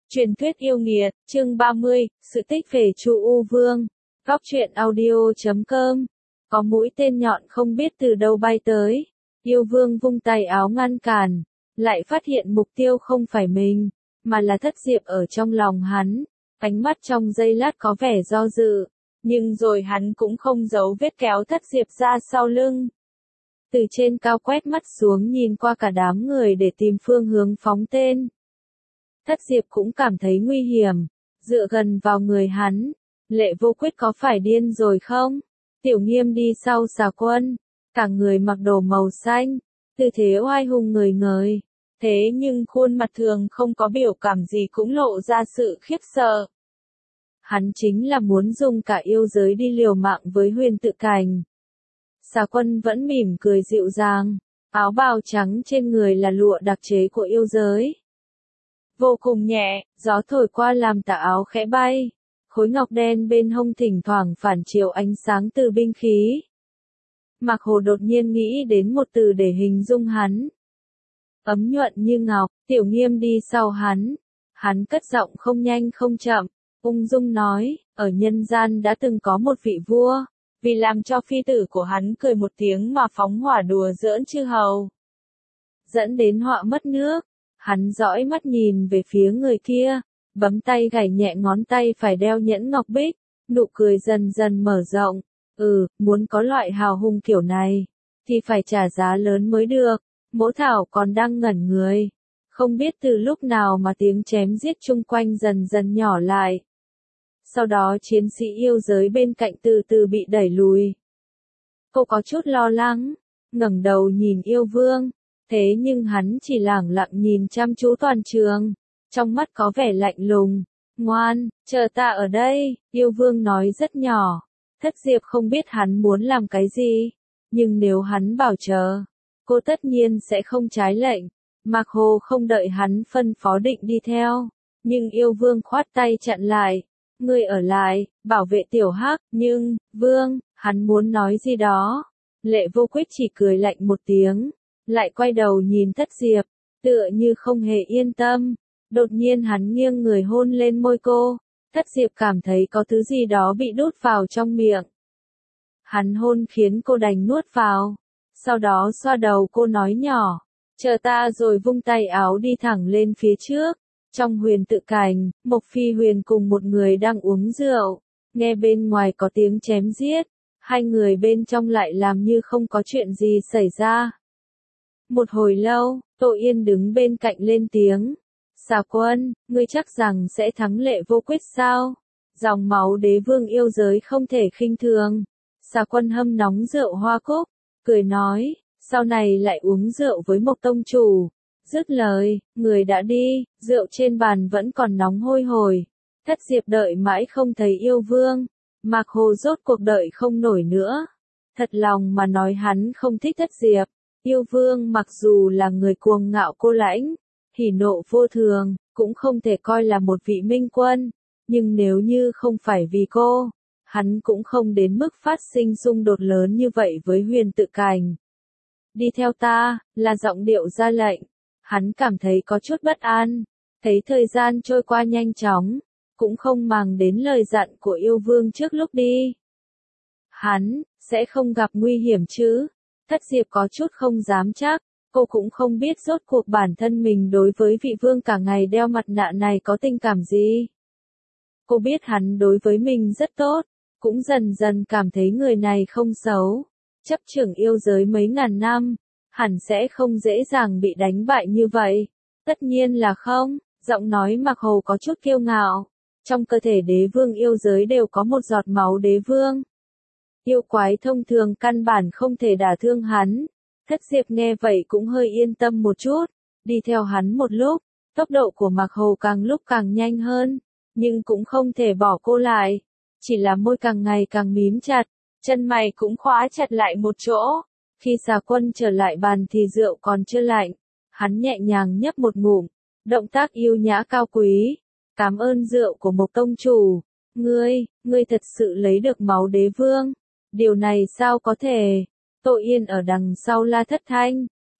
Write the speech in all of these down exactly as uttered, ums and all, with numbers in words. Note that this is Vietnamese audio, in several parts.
Truyền thuyết yêu nghiệt, chương ba mươi, sự tích về Chu U Vương. Góc truyện audio chấm com. Có mũi tên nhọn không biết từ đâu bay tới. Yêu Vương vung tay áo ngăn cản, lại phát hiện mục tiêu không phải mình, mà là Thất Diệp ở trong lòng hắn. Ánh mắt trong giây lát có vẻ do dự, nhưng rồi hắn cũng không giấu vết kéo Thất Diệp ra sau lưng. Từ trên cao quét mắt xuống nhìn qua cả đám người để tìm phương hướng phóng tên. Thất Diệp cũng cảm thấy nguy hiểm, dựa gần vào người hắn. Lệ Vô Quyết có phải điên rồi không? Tiểu Nghiêm đi sau Xà Quân, cả người mặc đồ màu xanh, tư thế oai hùng người ngời. Thế nhưng khuôn mặt thường không có biểu cảm gì cũng lộ ra sự khiếp sợ. Hắn chính là muốn dùng cả yêu giới đi liều mạng với Huyền Tự Cảnh. Xà Quân vẫn mỉm cười dịu dàng, áo bào trắng trên người là lụa đặc chế của yêu giới. Vô cùng nhẹ, gió thổi qua làm tà áo khẽ bay, khối ngọc đen bên hông thỉnh thoảng phản chiếu ánh sáng từ binh khí. Mạc Hồ đột nhiên nghĩ đến một từ để hình dung hắn. Ấm nhuận như ngọc. Tiểu Nghiêm đi sau hắn. Hắn cất giọng không nhanh không chậm, ung dung nói, ở nhân gian đã từng có một vị vua, vì làm cho phi tử của hắn cười một tiếng mà phóng hỏa đùa giỡn chư hầu, dẫn đến họa mất nước. Hắn dõi mắt nhìn về phía người kia, bấm tay gảy nhẹ ngón tay phải đeo nhẫn ngọc bích, nụ cười dần dần mở rộng. Ừ, muốn có loại hào hùng kiểu này, thì phải trả giá lớn mới được. Mỗ Thảo còn đang ngẩn người, không biết từ lúc nào mà tiếng chém giết chung quanh dần dần nhỏ lại. Sau đó chiến sĩ yêu giới bên cạnh từ từ bị đẩy lùi. Cô có chút lo lắng, ngẩng đầu nhìn Yêu Vương. Thế nhưng hắn chỉ lẳng lặng nhìn chăm chú toàn trường, trong mắt có vẻ lạnh lùng. Ngoan, chờ ta ở đây, Yêu Vương nói rất nhỏ. Thất Diệp không biết hắn muốn làm cái gì, nhưng nếu hắn bảo chờ, cô tất nhiên sẽ không trái lệnh. Mạc Hồ không đợi hắn phân phó định đi theo, nhưng Yêu Vương khoát tay chặn lại. Ngươi ở lại, bảo vệ Tiểu Hắc. Nhưng, Vương, hắn muốn nói gì đó. Lệ Vô Quyết chỉ cười lạnh một tiếng, lại quay đầu nhìn Thất Diệp, tựa như không hề yên tâm. Đột nhiên hắn nghiêng người hôn lên môi cô. Thất Diệp cảm thấy có thứ gì đó bị đút vào trong miệng. Hắn hôn khiến cô đành nuốt vào. Sau đó xoa đầu cô nói nhỏ, chờ ta, rồi vung tay áo đi thẳng lên phía trước. Trong Huyền Tự Cảnh, Mộc Phi Huyền cùng một người đang uống rượu, nghe bên ngoài có tiếng chém giết, hai người bên trong lại làm như không có chuyện gì xảy ra. Một hồi lâu, Tô Yên đứng bên cạnh lên tiếng, Xà Quân, ngươi chắc rằng sẽ thắng Lệ Vô Quyết sao? Dòng máu đế vương yêu giới không thể khinh thường. Xà Quân hâm nóng rượu hoa cúc, cười nói, sau này lại uống rượu với Mộc Tông Chủ. Dứt lời, người đã đi, rượu trên bàn vẫn còn nóng hôi hổi. Thất Diệp đợi mãi không thấy Yêu Vương, Mạc Hồ rốt cuộc đợi không nổi nữa. Thật lòng mà nói hắn không thích Thất Diệp. Yêu Vương mặc dù là người cuồng ngạo cô lãnh, hỉ nộ vô thường, cũng không thể coi là một vị minh quân. Nhưng nếu như không phải vì cô, hắn cũng không đến mức phát sinh xung đột lớn như vậy với Huyền Tự Cảnh. Đi theo ta, là giọng điệu ra lệnh. Hắn cảm thấy có chút bất an, thấy thời gian trôi qua nhanh chóng, cũng không màng đến lời dặn của Yêu Vương trước lúc đi. Hắn, sẽ không gặp nguy hiểm chứ? Thất Diệp có chút không dám chắc, cô cũng không biết rốt cuộc bản thân mình đối với vị vương cả ngày đeo mặt nạ này có tình cảm gì. Cô biết hắn đối với mình rất tốt, cũng dần dần cảm thấy người này không xấu. Chấp trưởng yêu giới mấy ngàn năm, hẳn sẽ không dễ dàng bị đánh bại như vậy. Tất nhiên là không, giọng nói Mạc Hồ có chút kiêu ngạo. Trong cơ thể đế vương yêu giới đều có một giọt máu đế vương. Yêu quái thông thường căn bản không thể đả thương hắn. Thất Diệp nghe vậy cũng hơi yên tâm một chút, đi theo hắn một lúc, tốc độ của Mạc Hồ càng lúc càng nhanh hơn, nhưng cũng không thể bỏ cô lại. Chỉ là môi càng ngày càng mím chặt, chân mày cũng khóa chặt lại một chỗ. Khi Xà Quân trở lại bàn thì rượu còn chưa lạnh, hắn nhẹ nhàng nhấp một ngụm, động tác yêu nhã cao quý. Cảm ơn rượu của Mộc Tông Chủ. Ngươi, ngươi thật sự lấy được máu đế vương. Điều này sao có thể? Tô Yên ở đằng sau la thất thanh,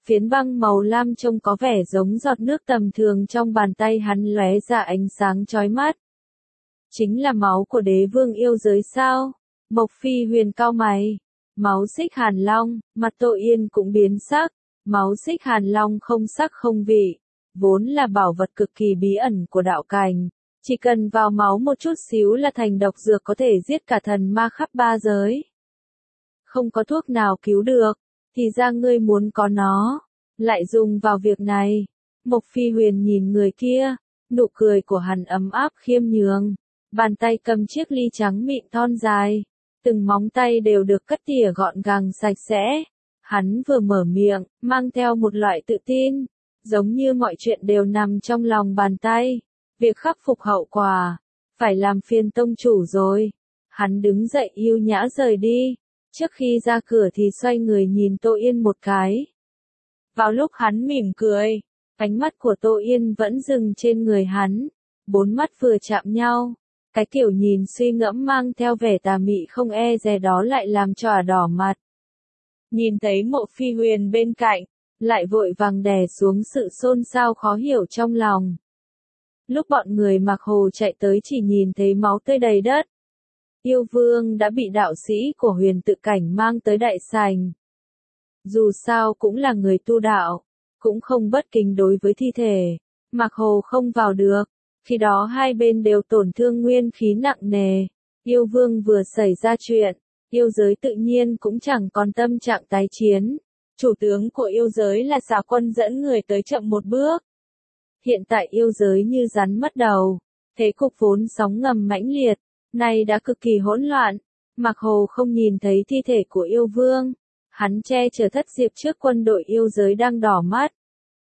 phiến băng màu lam trông có vẻ giống giọt nước tầm thường trong bàn tay hắn lóe ra ánh sáng chói mắt. Chính là máu của đế vương yêu giới sao? Mộc Phi Huyền cau mày. Máu Xích Hàn Long, mặt Tô Yên cũng biến sắc. Máu Xích Hàn Long không sắc không vị, vốn là bảo vật cực kỳ bí ẩn của đạo cảnh. Chỉ cần vào máu một chút xíu là thành độc dược có thể giết cả thần ma khắp ba giới. Không có thuốc nào cứu được, thì ra ngươi muốn có nó, lại dùng vào việc này. Mộc Phi Huyền nhìn người kia, nụ cười của hắn ấm áp khiêm nhường. Bàn tay cầm chiếc ly trắng mịn thon dài, từng móng tay đều được cắt tỉa gọn gàng sạch sẽ. Hắn vừa mở miệng, mang theo một loại tự tin, giống như mọi chuyện đều nằm trong lòng bàn tay. Việc khắc phục hậu quả, phải làm phiền tông chủ rồi. Hắn đứng dậy yêu nhã rời đi, trước khi ra cửa thì xoay người nhìn Tô Yên một cái. Vào lúc hắn mỉm cười, ánh mắt của Tô Yên vẫn dừng trên người hắn, bốn mắt vừa chạm nhau. Cái kiểu nhìn suy ngẫm mang theo vẻ tà mị không e dè đó lại làm cho ả đỏ mặt. Nhìn thấy Mộ Phi Huyền bên cạnh, lại vội vàng đè xuống sự xôn xao khó hiểu trong lòng. Lúc bọn người Mặc Hồ chạy tới chỉ nhìn thấy máu tươi đầy đất. Yêu vương đã bị đạo sĩ của Huyền Tự Cảnh mang tới đại sảnh. Dù sao cũng là người tu đạo, cũng không bất kính đối với thi thể. Mặc Hồ không vào được, khi đó hai bên đều tổn thương nguyên khí nặng nề. Yêu vương vừa xảy ra chuyện, yêu giới tự nhiên cũng chẳng còn tâm trạng tái chiến. Chủ tướng của yêu giới là Xà Quân dẫn người tới chậm một bước. Hiện tại yêu giới như rắn mất đầu, thế cục vốn sóng ngầm mãnh liệt, nay đã cực kỳ hỗn loạn. Mặc Hồ không nhìn thấy thi thể của yêu vương, hắn che chở Thất Diệp trước quân đội yêu giới đang đỏ mắt.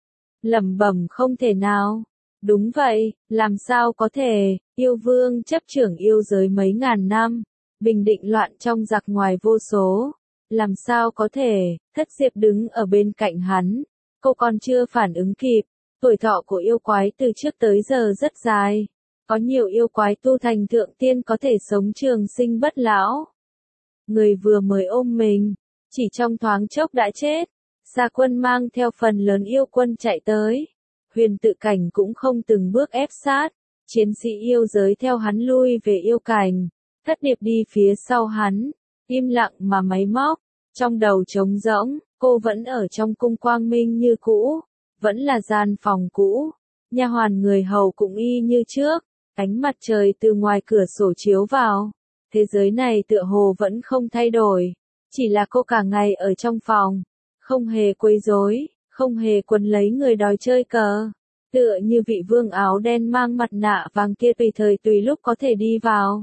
Lẩm bẩm không thể nào. Đúng vậy, làm sao có thể, yêu vương chấp trưởng yêu giới mấy ngàn năm, bình định loạn trong giặc ngoài vô số. Làm sao có thể, Thất Diệp đứng ở bên cạnh hắn, cô còn chưa phản ứng kịp. Tuổi thọ của yêu quái từ trước tới giờ rất dài. Có nhiều yêu quái tu thành thượng tiên có thể sống trường sinh bất lão. Người vừa mới ôm mình, chỉ trong thoáng chốc đã chết. Xà Quân mang theo phần lớn yêu quân chạy tới. Huyền Tự Cảnh cũng không từng bước ép sát. Chiến sĩ yêu giới theo hắn lui về yêu cảnh. Thất Điệp đi phía sau hắn, im lặng mà máy móc. Trong đầu trống rỗng, cô vẫn ở trong cung quang minh như cũ. Vẫn là gian phòng cũ, nha hoàn người hầu cũng y như trước, ánh mặt trời từ ngoài cửa sổ chiếu vào. Thế giới này tựa hồ vẫn không thay đổi, chỉ là cô cả ngày ở trong phòng, không hề quấy rối, không hề quấn lấy người đòi chơi cờ. Tựa như vị vương áo đen mang mặt nạ vàng kia tùy thời tùy lúc có thể đi vào.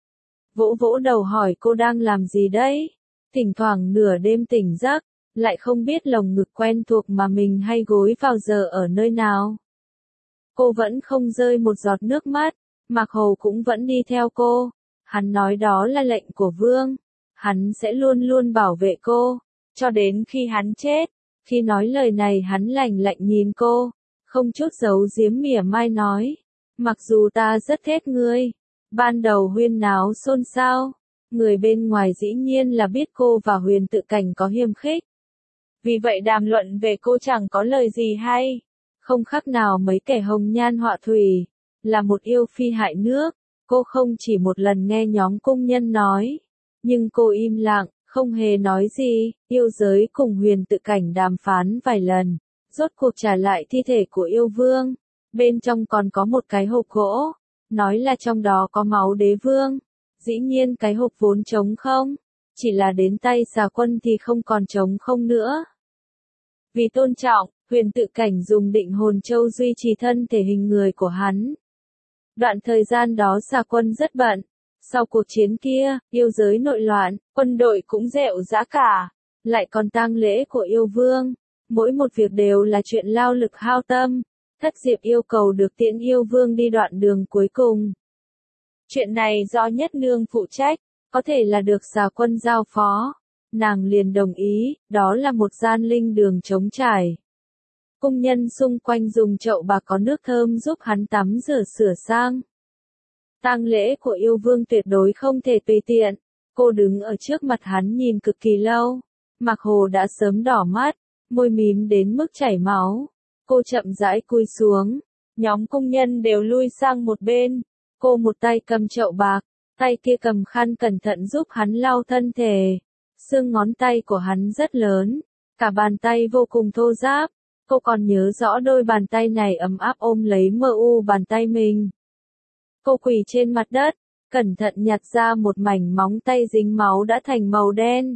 Vỗ vỗ đầu hỏi cô đang làm gì đấy, thỉnh thoảng nửa đêm tỉnh giấc. Lại không biết lồng ngực quen thuộc mà mình hay gối vào giờ ở nơi nào. Cô vẫn không rơi một giọt nước mắt, Mạc Hồ cũng vẫn đi theo cô. Hắn nói đó là lệnh của vương, hắn sẽ luôn luôn bảo vệ cô, cho đến khi hắn chết. Khi nói lời này hắn lạnh lạnh nhìn cô, không chút giấu giếm mỉa mai nói, mặc dù ta rất ghét ngươi. Ban đầu huyên náo xôn xao, người bên ngoài dĩ nhiên là biết cô và Huyền Tự Cảnh có hiềm khích. Vì vậy đàm luận về cô chẳng có lời gì hay, không khác nào mấy kẻ hồng nhan họa thủy, là một yêu phi hại nước. Cô không chỉ một lần nghe nhóm cung nhân nói, nhưng cô im lặng, không hề nói gì. Yêu giới cùng Huyền Tự Cảnh đàm phán vài lần, rốt cuộc trả lại thi thể của yêu vương. Bên trong còn có một cái hộp gỗ, nói là trong đó có máu đế vương. Dĩ nhiên cái hộp vốn trống không, chỉ là đến tay Xà Quân thì không còn trống không nữa. Vì tôn trọng, Huyền Tự Cảnh dùng định hồn châu duy trì thân thể hình người của hắn. Đoạn thời gian đó Xà Quân rất bận. Sau cuộc chiến kia, yêu giới nội loạn, quân đội cũng rệu rã cả. Lại còn tang lễ của yêu vương. Mỗi một việc đều là chuyện lao lực hao tâm. Thất Diệp yêu cầu được tiễn yêu vương đi đoạn đường cuối cùng. Chuyện này do Nhất Nương phụ trách, có thể là được Xà Quân giao phó. Nàng liền đồng ý, đó là một gian linh đường trống trải. Cung nhân xung quanh dùng chậu bạc có nước thơm giúp hắn tắm rửa sửa sang. Tang lễ của yêu vương tuyệt đối không thể tùy tiện. Cô đứng ở trước mặt hắn nhìn cực kỳ lâu. Mạc Hồ đã sớm đỏ mắt, môi mím đến mức chảy máu. Cô chậm rãi cúi xuống, nhóm công nhân đều lui sang một bên. Cô một tay cầm chậu bạc, tay kia cầm khăn cẩn thận giúp hắn lau thân thể. Xương ngón tay của hắn rất lớn, cả bàn tay vô cùng thô ráp. Cô còn nhớ rõ đôi bàn tay này ấm áp ôm lấy mờ u bàn tay mình. Cô quỳ trên mặt đất, cẩn thận nhặt ra một mảnh móng tay dính máu đã thành màu đen.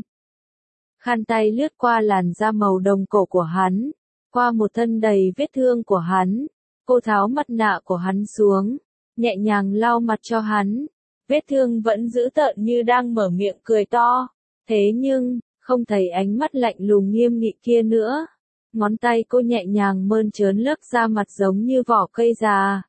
Khăn tay lướt qua làn da màu đồng cổ của hắn, qua một thân đầy vết thương của hắn. Cô tháo mặt nạ của hắn xuống, nhẹ nhàng lau mặt cho hắn. Vết thương vẫn dữ tợn như đang mở miệng cười to. Thế nhưng, không thấy ánh mắt lạnh lùng nghiêm nghị kia nữa. Ngón tay cô nhẹ nhàng mơn trớn lớp da mặt giống như vỏ cây già.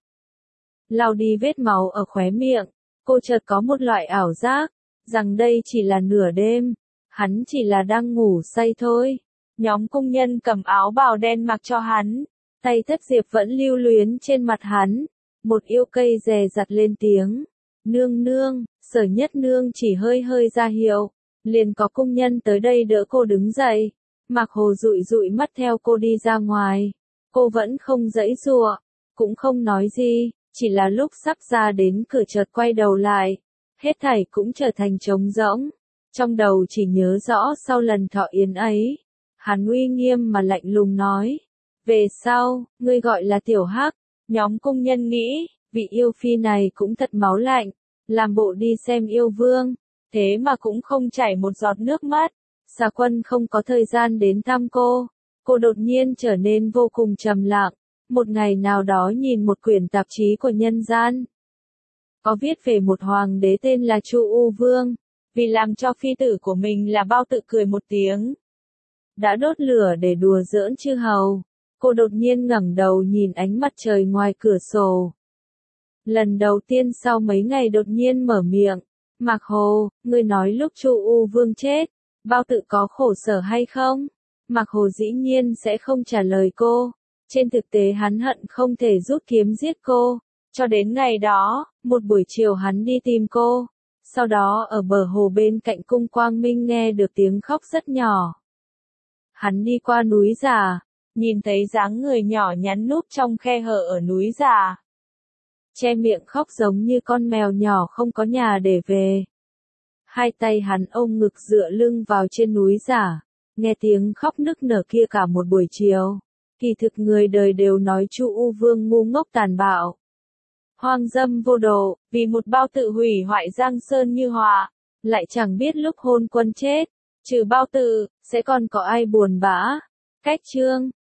Lau đi vết máu ở khóe miệng, cô chợt có một loại ảo giác, rằng đây chỉ là nửa đêm, hắn chỉ là đang ngủ say thôi. Nhóm công nhân cầm áo bào đen mặc cho hắn, tay Thất Diệp vẫn lưu luyến trên mặt hắn. Một yêu cây dè dặt lên tiếng, nương nương. Sở Nhất Nương chỉ hơi hơi ra hiệu, liền có công nhân tới đây đỡ cô đứng dậy. Mạc Hồ dụi dụi mắt theo cô đi ra ngoài. Cô vẫn không giãy giụa, cũng không nói gì, chỉ là lúc sắp ra đến cửa chợt quay đầu lại. Hết thảy cũng trở thành trống rỗng. Trong đầu chỉ nhớ rõ sau lần thọ yến ấy, hắn uy nghiêm mà lạnh lùng nói. Về sau, ngươi gọi là Tiểu Hắc. Nhóm công nhân nghĩ, vị yêu phi này cũng thật máu lạnh, làm bộ đi xem yêu vương, thế mà cũng không chảy một giọt nước mắt. Xà Quân không có thời gian đến thăm cô, cô đột nhiên trở nên vô cùng trầm lặng. Một ngày nào đó nhìn một quyển tạp chí của nhân gian, có viết về một hoàng đế tên là Chu U Vương, vì làm cho phi tử của mình là Bao Tự cười một tiếng, đã đốt lửa để đùa giỡn chư hầu. Cô đột nhiên ngẩng đầu nhìn ánh mặt trời ngoài cửa sổ. Lần đầu tiên sau mấy ngày đột nhiên mở miệng, Mạc Hồ, ngươi nói lúc Chu U Vương chết, Bao Tự có khổ sở hay không? Mạc Hồ dĩ nhiên sẽ không trả lời cô. Trên thực tế hắn hận không thể rút kiếm giết cô. Cho đến ngày đó, một buổi chiều hắn đi tìm cô. Sau đó ở bờ hồ bên cạnh cung Quang Minh nghe được tiếng khóc rất nhỏ. Hắn đi qua núi Già, nhìn thấy dáng người nhỏ nhắn núp trong khe hở ở núi Già. Che miệng khóc giống như con mèo nhỏ không có nhà để về. Hai tay hắn ôm ngực dựa lưng vào trên núi Già, nghe tiếng khóc nức nở kia cả một buổi chiều. Kỳ thực người đời đều nói Chu U Vương ngu ngốc tàn bạo, hoang dâm vô độ, vì một Bao Tự hủy hoại Giang Sơn như họa, lại chẳng biết lúc hôn quân chết, trừ Bao Tự, sẽ còn có ai buồn bã. Cách chương